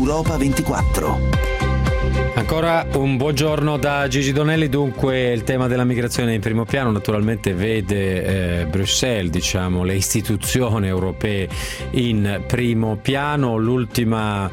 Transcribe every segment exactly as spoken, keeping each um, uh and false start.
Europa ventiquattro. Ancora un buongiorno da Gigi Donelli. Dunque il tema della migrazione in primo piano naturalmente vede eh, Bruxelles, diciamo le istituzioni europee in primo piano. L'ultima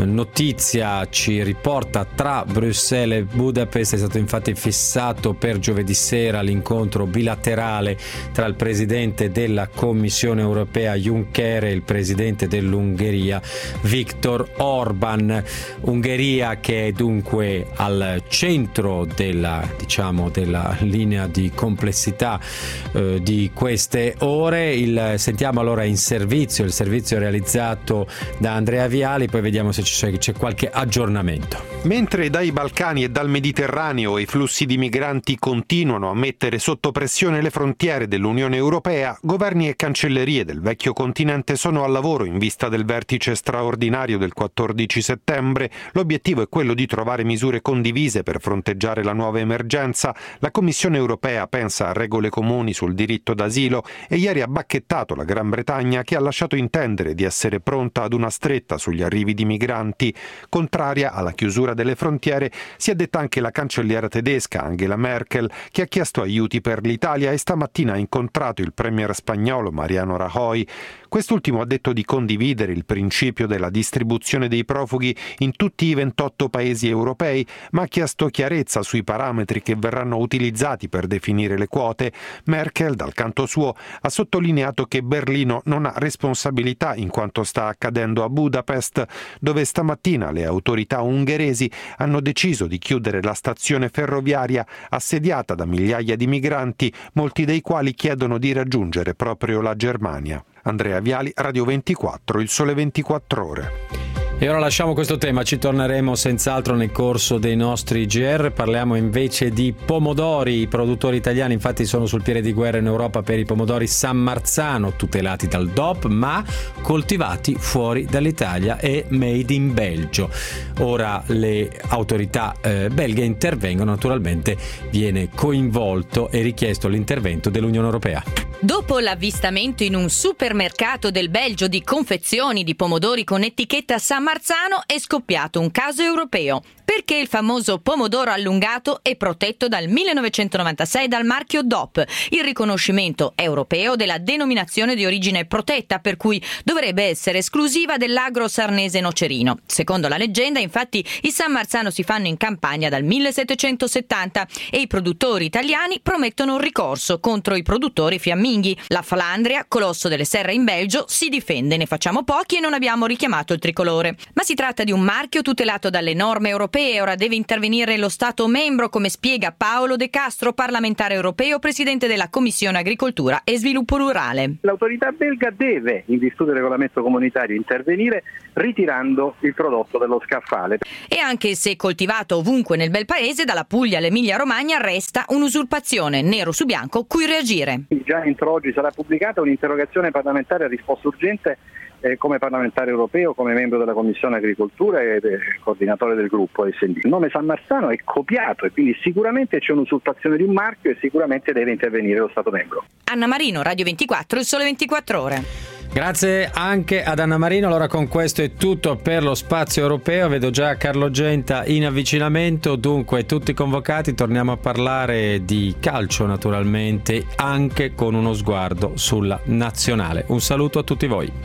notizia ci riporta tra Bruxelles e Budapest. È stato infatti fissato per giovedì sera l'incontro bilaterale tra il presidente della Commissione europea Juncker e il presidente dell'Ungheria Viktor Orban. Ungheria che è dunque al centro della, diciamo, della linea di complessità eh, di queste ore. Il, sentiamo allora in servizio, il servizio realizzato da Andrea Viali, poi vediamo se c'è, c'è qualche aggiornamento. Mentre dai Balcani e dal Mediterraneo i flussi di migranti continuano a mettere sotto pressione le frontiere dell'Unione Europea, governi e cancellerie del vecchio continente sono al lavoro in vista del vertice straordinario del quattordici settembre. L'obiettivo è quello di trovare misure condivise per fronteggiare la nuova emergenza. La Commissione europea pensa a regole comuni sul diritto d'asilo e ieri ha bacchettato la Gran Bretagna, che ha lasciato intendere di essere pronta ad una stretta sugli arrivi di migranti. Contraria alla chiusura delle frontiere si è detta anche la cancelliera tedesca Angela Merkel, che ha chiesto aiuti per l'Italia e stamattina ha incontrato il premier spagnolo Mariano Rajoy. Quest'ultimo ha detto di condividere il principio della distribuzione dei profughi in tutti i ventotto paesi europei, ma ha chiesto chiarezza sui parametri che verranno utilizzati per definire le quote. Merkel, dal canto suo, ha sottolineato che Berlino non ha responsabilità in quanto sta accadendo a Budapest, dove stamattina le autorità ungheresi hanno deciso di chiudere la stazione ferroviaria assediata da migliaia di migranti, molti dei quali chiedono di raggiungere proprio la Germania. Andrea Viali, Radio ventiquattro, Il Sole ventiquattro Ore. E ora lasciamo questo tema, ci torneremo senz'altro nel corso dei nostri G R. Parliamo invece di pomodori. I produttori italiani infatti sono sul piede di guerra in Europa per i pomodori San Marzano, tutelati dal D O P ma coltivati fuori dall'Italia e made in Belgio. Ora le autorità eh, belghe intervengono, naturalmente viene coinvolto e richiesto l'intervento dell'Unione Europea. Dopo l'avvistamento in un supermercato del Belgio di confezioni di pomodori con etichetta San Marzano è scoppiato un caso europeo, perché il famoso pomodoro allungato è protetto dal millenovecentonovantasei dal marchio D O P, il riconoscimento europeo della denominazione di origine protetta, per cui dovrebbe essere esclusiva dell'agro sarnese nocerino. Secondo la leggenda, infatti, i San Marzano si fanno in Campania dal millesettecentosettanta e i produttori italiani promettono un ricorso contro i produttori fiamminghi. La Flandria, colosso delle serre in Belgio, si difende: ne facciamo pochi e non abbiamo richiamato il tricolore. Ma si tratta di un marchio tutelato dalle norme europee. Ora deve intervenire lo Stato membro, come spiega Paolo De Castro, parlamentare europeo, presidente della Commissione Agricoltura e Sviluppo Rurale. L'autorità belga deve, in virtù del regolamento comunitario, intervenire ritirando il prodotto dallo scaffale. E anche se coltivato ovunque nel bel paese, dalla Puglia all'Emilia Romagna, resta un'usurpazione, nero su bianco, cui reagire. Già entro oggi sarà pubblicata un'interrogazione parlamentare a risposta urgente eh, come parlamentare europeo, come membro della Commissione Agricoltura e eh, coordinatore del gruppo S D. Il nome San Marzano è copiato e quindi sicuramente c'è un'usurpazione di un marchio e sicuramente deve intervenire lo Stato membro. Anna Marino, Radio ventiquattro, Il Sole ventiquattro Ore. Grazie anche ad Anna Marino. Allora con questo è tutto per lo spazio europeo. Vedo già Carlo Genta in avvicinamento, dunque tutti convocati. Torniamo a parlare di calcio naturalmente, anche con uno sguardo sulla nazionale. Un saluto a tutti voi.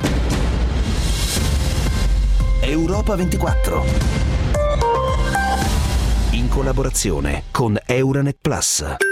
Europa ventiquattro, in collaborazione con Euranet Plus.